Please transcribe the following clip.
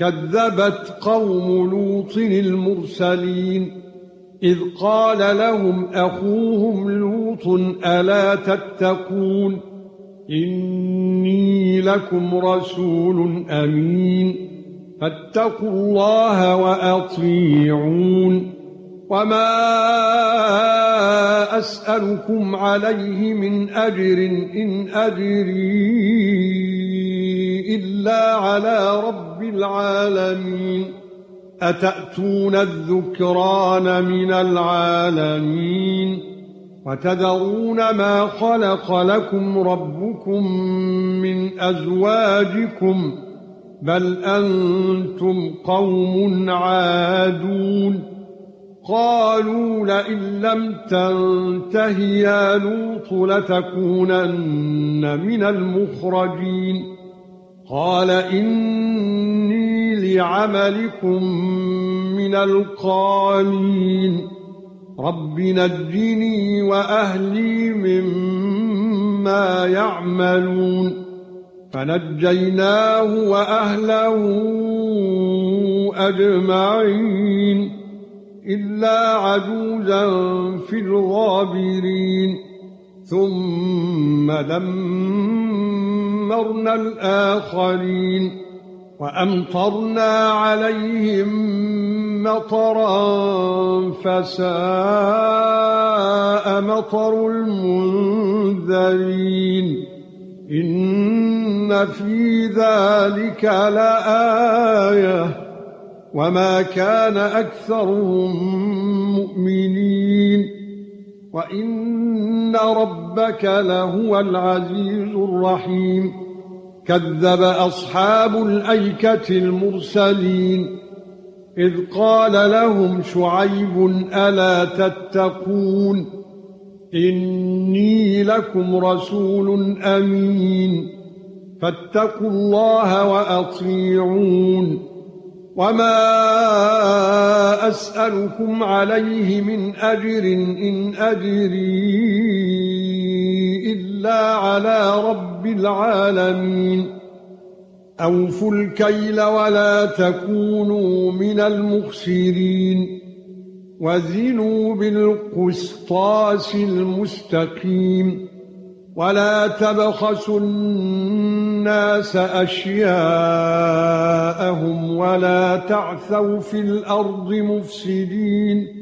كذبت قوم لوط المرسلين إذ قال لهم أخوهم لوط ألا تتقون إني لكم رسول أمين فاتقوا الله وأطيعون وما أسألكم عليه من أجر إن أجري إلا على رب العالمين أتأتون الذكران من العالمين وتذرون ما خلق لكم ربكم من أزواجكم بل أنتم قوم عادون قالوا لئن لم تنته يا لوط لتكونن من المخرجين قال إني لعملكم من القالين رب نجني وأهلي مما يعملون فنجيناه وأهله أجمعين إلا عجوزا في الغابرين ثم دمرنا الآخرين وأمطرنا عليهم مطرا فساء مطر المنذرين إن في ذلك لآية وما كان أكثرهم مؤمنين وإن ربك لهو العزيز الرحيم كذب أصحاب الأيكة المرسلين إذ قال لهم شعيب ألا تتقون إني لكم رسول أمين فاتقوا الله وأطيعون وما أسألكم عليه من أجر إن أجري إلا على رب العالمين أوفوا الكيل ولا تكونوا من المخسرين وزنوا بالقسطاس المستقيم ولا تبخسوا الناس أشياءهم ولا تعثوا في الأرض مفسدين